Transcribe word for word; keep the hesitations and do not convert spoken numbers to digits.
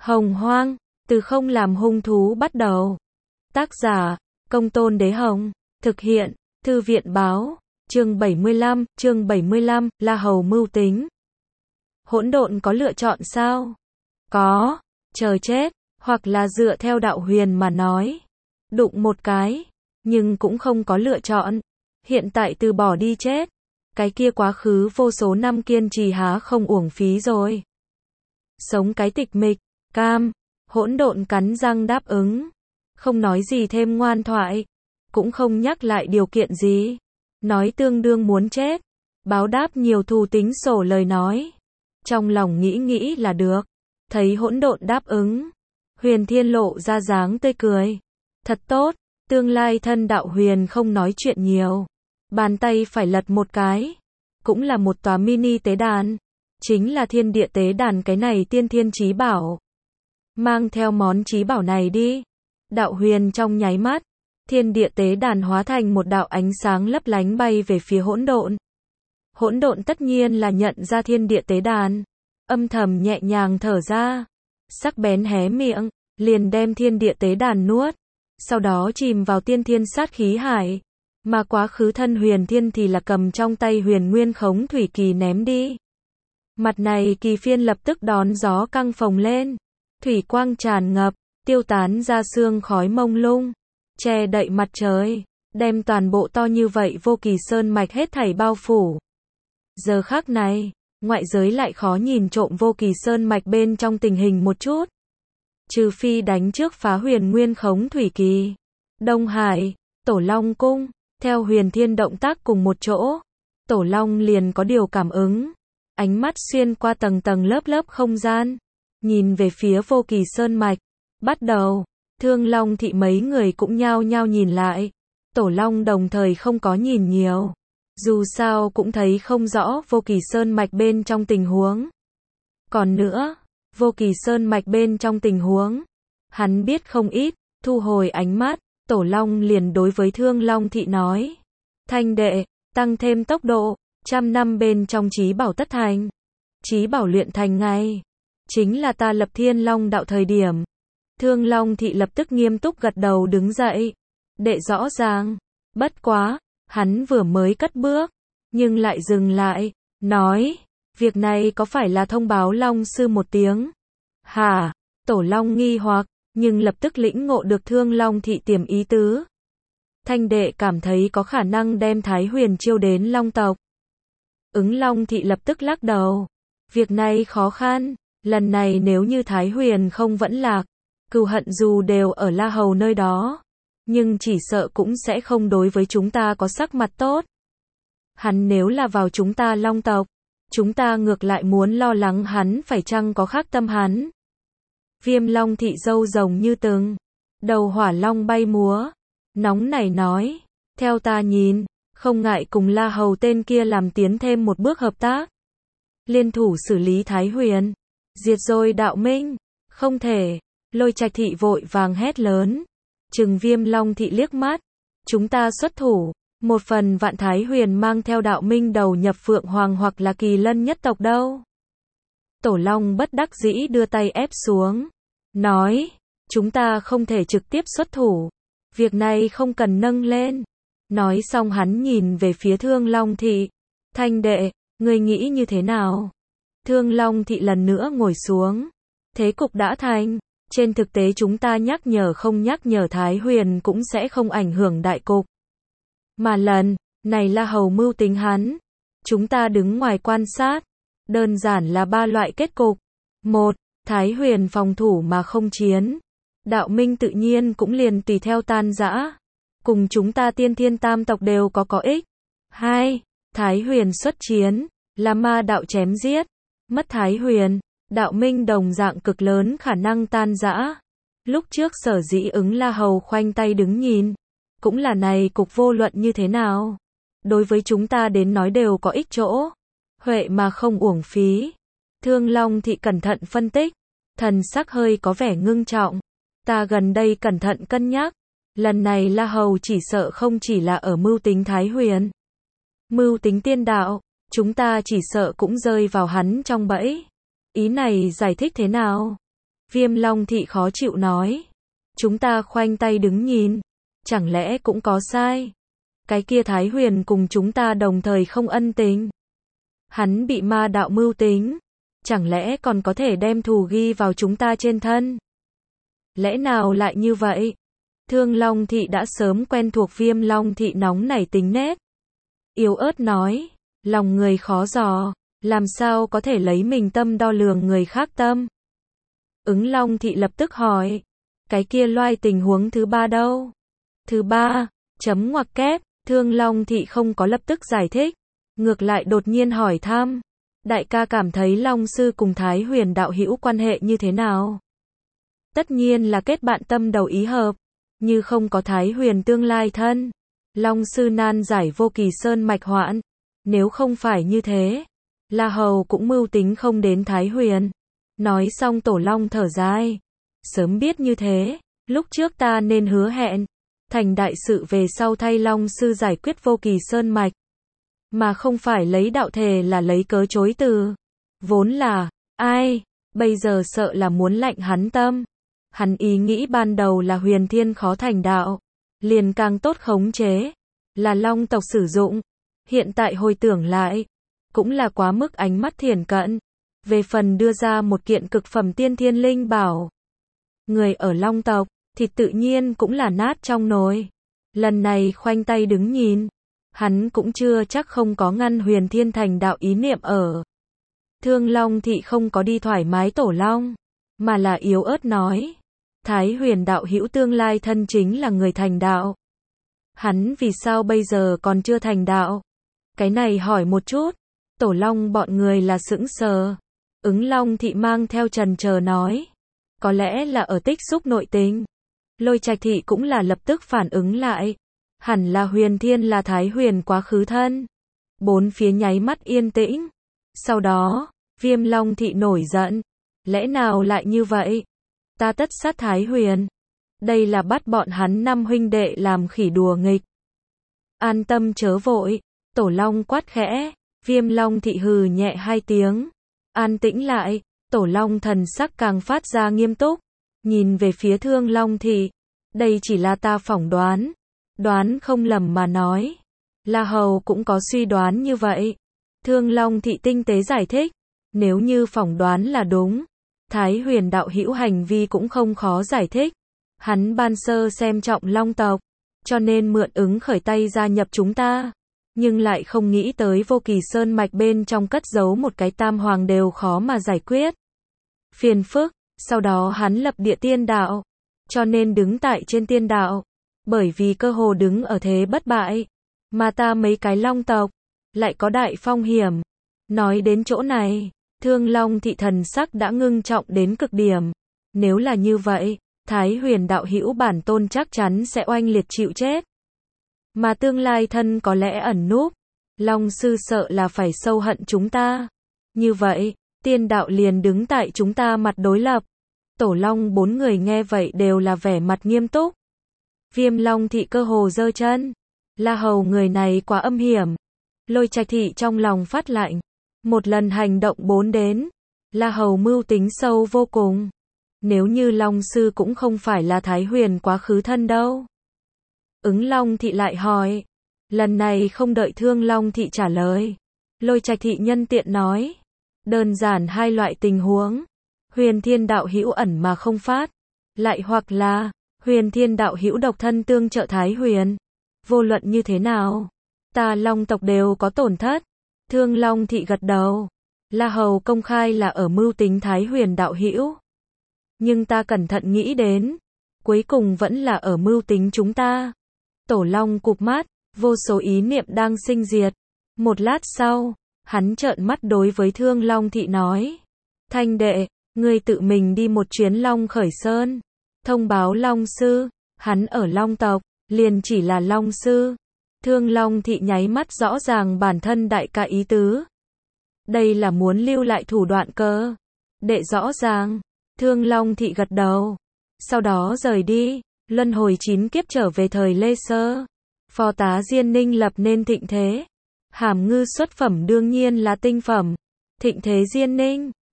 Hồng Hoang, từ không làm hung thú bắt đầu. Tác giả, Công Tôn Đế Hồng. Thực hiện, Thư viện Báo. Chương bảy mươi lăm, chương bảy mươi lăm, La Hầu mưu tính. Hỗn độn có lựa chọn sao? Có, chờ chết, hoặc là dựa theo đạo huyền mà nói. Đụng một cái, nhưng cũng không có lựa chọn. Hiện tại từ bỏ đi chết. Cái kia quá khứ vô số năm kiên trì há không uổng phí rồi. Sống cái tịch mịch, cam, hỗn độn cắn răng đáp ứng. Không nói gì thêm ngoan thoại, cũng không nhắc lại điều kiện gì. Nói tương đương muốn chết, báo đáp nhiều thù tính sổ lời nói. Trong lòng nghĩ nghĩ là được. Thấy hỗn độn đáp ứng, Huyền Thiên lộ ra dáng tươi cười. Thật tốt, tương lai thân đạo huyền không nói chuyện nhiều. Bàn tay phải lật một cái, cũng là một tòa mini tế đàn. Chính là thiên địa tế đàn, cái này tiên thiên chí bảo. Mang theo món chí bảo này đi. Đạo huyền trong nháy mắt, thiên địa tế đàn hóa thành một đạo ánh sáng lấp lánh bay về phía hỗn độn. Hỗn độn tất nhiên là nhận ra thiên địa tế đàn, âm thầm nhẹ nhàng thở ra, sắc bén hé miệng, liền đem thiên địa tế đàn nuốt, sau đó chìm vào tiên thiên sát khí hải. Mà quá khứ thân huyền thiên thì là cầm trong tay huyền nguyên khống thủy kỳ ném đi. Mặt này kỳ phiên lập tức đón gió căng phồng lên, thủy quang tràn ngập, tiêu tán ra sương khói mông lung, che đậy mặt trời, đem toàn bộ to như vậy vô kỳ sơn mạch hết thảy bao phủ. Giờ khắc này, ngoại giới lại khó nhìn trộm vô kỳ sơn mạch bên trong tình hình một chút. Trừ phi đánh trước phá huyền nguyên khống thủy kỳ. Đông Hải, Tổ Long Cung, theo huyền thiên động tác cùng một chỗ, Tổ Long liền có điều cảm ứng. Ánh mắt xuyên qua tầng tầng lớp lớp không gian, nhìn về phía vô kỳ sơn mạch. Bắt đầu, Thương Long thị mấy người cũng nhao nhao nhìn lại. Tổ Long đồng thời không có nhìn nhiều. Dù sao cũng thấy không rõ vô kỳ sơn mạch bên trong tình huống. Còn nữa, vô kỳ sơn mạch bên trong tình huống, hắn biết không ít. Thu hồi ánh mắt, Tổ Long liền đối với Thương Long thị nói. Thanh đệ, tăng thêm tốc độ, trăm năm bên trong chí bảo tất thành. Chí bảo luyện thành ngay, chính là ta lập Thiên Long đạo thời điểm. Thương Long thị lập tức nghiêm túc gật đầu đứng dậy. Đệ rõ ràng, bất quá, hắn vừa mới cất bước, nhưng lại dừng lại, nói, việc này có phải là thông báo Long sư một tiếng? Hả? Tổ Long nghi hoặc, nhưng lập tức lĩnh ngộ được Thương Long thị tiềm ý tứ. Thanh đệ cảm thấy có khả năng đem Thái Huyền chiêu đến Long tộc. Ứng Long thị lập tức lắc đầu. Việc này khó khăn, lần này nếu như Thái Huyền không vẫn lạc, cừu hận dù đều ở La Hầu nơi đó, nhưng chỉ sợ cũng sẽ không đối với chúng ta có sắc mặt tốt. Hắn nếu là vào chúng ta Long tộc, chúng ta ngược lại muốn lo lắng hắn phải chăng có khác tâm hắn. Viêm Long thị râu rồng như từng, đầu hỏa long bay múa, nóng nảy nói, theo ta nhìn, không ngại cùng La Hầu tên kia làm tiến thêm một bước hợp tác. Liên thủ xử lý Thái Huyền, diệt rồi đạo minh, không thể. Lôi Trạch thị vội vàng hét lớn, trừng Viêm Long thị liếc mắt, chúng ta xuất thủ, một phần vạn Thái Huyền mang theo đạo minh đầu nhập Phượng Hoàng hoặc là Kỳ Lân nhất tộc đâu. Tổ Long bất đắc dĩ đưa tay ép xuống, nói, chúng ta không thể trực tiếp xuất thủ, việc này không cần nâng lên. Nói xong hắn nhìn về phía Thương Long thị, Thanh đệ, ngươi nghĩ như thế nào? Thương Long thị lần nữa ngồi xuống, thế cục đã thành. Trên thực tế chúng ta nhắc nhở không nhắc nhở Thái Huyền cũng sẽ không ảnh hưởng đại cục. Mà lần này La Hầu mưu tính hắn, chúng ta đứng ngoài quan sát. Đơn giản là ba loại kết cục. Một, Thái Huyền phòng thủ mà không chiến. Đạo minh tự nhiên cũng liền tùy theo tan rã. Cùng chúng ta tiên thiên tam tộc đều có có ích. Hai, Thái Huyền xuất chiến, là ma đạo chém giết. Mất Thái Huyền, đạo minh đồng dạng cực lớn khả năng tan rã. Lúc trước sở dĩ ứng La Hầu khoanh tay đứng nhìn, cũng là này cục vô luận như thế nào. Đối với chúng ta đến nói đều có ích chỗ. Huệ mà không uổng phí. Thương Long thị cẩn thận phân tích, thần sắc hơi có vẻ ngưng trọng. Ta gần đây cẩn thận cân nhắc, lần này La Hầu chỉ sợ không chỉ là ở mưu tính Thái Huyền. Mưu tính tiên đạo, chúng ta chỉ sợ cũng rơi vào hắn trong bẫy. Ý này giải thích thế nào? Viêm Long Thị khó chịu nói. Chúng ta khoanh tay đứng nhìn. Chẳng lẽ cũng có sai? Cái kia Thái Huyền cùng chúng ta đồng thời không ân tình. Hắn bị ma đạo mưu tính. Chẳng lẽ còn có thể đem thù ghi vào chúng ta trên thân? Lẽ nào lại như vậy? Thương Long Thị đã sớm quen thuộc Viêm Long Thị nóng nảy tính nết. Yếu ớt nói, lòng người khó dò, làm sao có thể lấy mình tâm đo lường người khác tâm? Ứng Long Thị lập tức hỏi, cái kia loài tình huống thứ ba đâu? Thứ ba, chấm ngoặc kép, Thương Long Thị không có lập tức giải thích, ngược lại đột nhiên hỏi thăm, đại ca cảm thấy Long Sư cùng Thái Huyền đạo hữu quan hệ như thế nào? Tất nhiên là kết bạn tâm đầu ý hợp, như không có Thái Huyền tương lai thân. Long Sư nan giải Vô Kỳ Sơn mạch hoạn, nếu không phải như thế, La Hầu cũng mưu tính không đến Thái Huyền. Nói xong Tổ Long thở dài, sớm biết như thế, lúc trước ta nên hứa hẹn, thành đại sự về sau thay Long Sư giải quyết Vô Kỳ Sơn mạch, mà không phải lấy đạo thề là lấy cớ chối từ. Vốn là, ai, bây giờ sợ là muốn lạnh hắn tâm. Hắn ý nghĩ ban đầu là Huyền Thiên khó thành đạo, liền càng tốt khống chế, là Long tộc sử dụng. Hiện tại hồi tưởng lại, cũng là quá mức ánh mắt thiển cận. Về phần đưa ra một kiện cực phẩm tiên thiên linh bảo, người ở Long tộc, thì tự nhiên cũng là nát trong nồi. Lần này khoanh tay đứng nhìn, hắn cũng chưa chắc không có ngăn Huyền Thiên thành đạo ý niệm ở. Thương Long Thị không có đi thoải mái Tổ Long, mà là yếu ớt nói, Thái Huyền đạo hữu tương lai thân chính là người thành đạo. Hắn vì sao bây giờ còn chưa thành đạo? Cái này hỏi một chút, Tổ Long bọn người là sững sờ. Ứng Long Thị mang theo trần chờ nói, có lẽ là ở tích xúc nội tình. Lôi Trạch Thị cũng là lập tức phản ứng lại, hẳn là Huyền Thiên là Thái Huyền quá khứ thân. Bốn phía nháy mắt yên tĩnh. Sau đó, Viêm Long Thị nổi giận, lẽ nào lại như vậy? Ta tất sát Thái Huyền. Đây là bắt bọn hắn năm huynh đệ làm khỉ đùa nghịch. An tâm chớ vội, Tổ Long quát khẽ, Viêm Long Thị hừ nhẹ hai tiếng. An tĩnh lại, Tổ Long thần sắc càng phát ra nghiêm túc, nhìn về phía Thương Long Thị, đây chỉ là ta phỏng đoán, đoán không lầm mà nói. La Hầu cũng có suy đoán như vậy. Thương Long Thị tinh tế giải thích, nếu như phỏng đoán là đúng, Thái Huyền đạo hữu hành vi cũng không khó giải thích. Hắn ban sơ xem trọng Long tộc, cho nên mượn ứng khởi tay gia nhập chúng ta, nhưng lại không nghĩ tới Vô Kỳ Sơn mạch bên trong cất giấu một cái tam hoàng đều khó mà giải quyết. Phiền phức, sau đó hắn lập địa tiên đạo, cho nên đứng tại trên tiên đạo, bởi vì cơ hồ đứng ở thế bất bại, mà ta mấy cái Long tộc, lại có đại phong hiểm. Nói đến chỗ này, Thương Long Thị thần sắc đã ngưng trọng đến cực điểm. Nếu là như vậy, Thái Huyền đạo hữu bản tôn chắc chắn sẽ oanh liệt chịu chết. Mà tương lai thân có lẽ ẩn núp. Long Sư sợ là phải sâu hận chúng ta. Như vậy, tiên đạo liền đứng tại chúng ta mặt đối lập. Tổ Long bốn người nghe vậy đều là vẻ mặt nghiêm túc. Viêm Long Thị cơ hồ giơ chân. La Hầu người này quá âm hiểm. Lôi Trạch Thị trong lòng phát lạnh. Một lần hành động bốn đến. La Hầu mưu tính sâu vô cùng. Nếu như Long Sư cũng không phải là Thái Huyền quá khứ thân đâu. Ứng Long Thị lại hỏi. Lần này không đợi Thương Long Thị trả lời. Lôi Trạch Thị nhân tiện nói. Đơn giản hai loại tình huống. Huyền Thiên đạo hữu ẩn mà không phát. Lại hoặc là, Huyền Thiên đạo hữu độc thân tương trợ Thái Huyền. Vô luận như thế nào, ta Long tộc đều có tổn thất. Thương Long Thị gật đầu. La Hầu công khai là ở mưu tính Thái Huyền đạo hữu. Nhưng ta cẩn thận nghĩ đến, cuối cùng vẫn là ở mưu tính chúng ta. Tổ Long cụp mắt, vô số ý niệm đang sinh diệt. Một lát sau, hắn trợn mắt đối với Thương Long Thị nói. Thanh đệ, ngươi tự mình đi một chuyến Long Khởi Sơn. Thông báo Long Sư, hắn ở Long tộc, liền chỉ là Long Sư. Thương Long Thị nháy mắt rõ ràng bản thân đại ca ý tứ. Đây là muốn lưu lại thủ đoạn cơ. Đệ rõ ràng. Thương Long Thị gật đầu. Sau đó rời đi. Luân hồi chín kiếp trở về thời Lê Sơ. Phó tá Diên Ninh lập nên thịnh thế. Hàm ngư xuất phẩm đương nhiên là tinh phẩm. Thịnh thế Diên Ninh.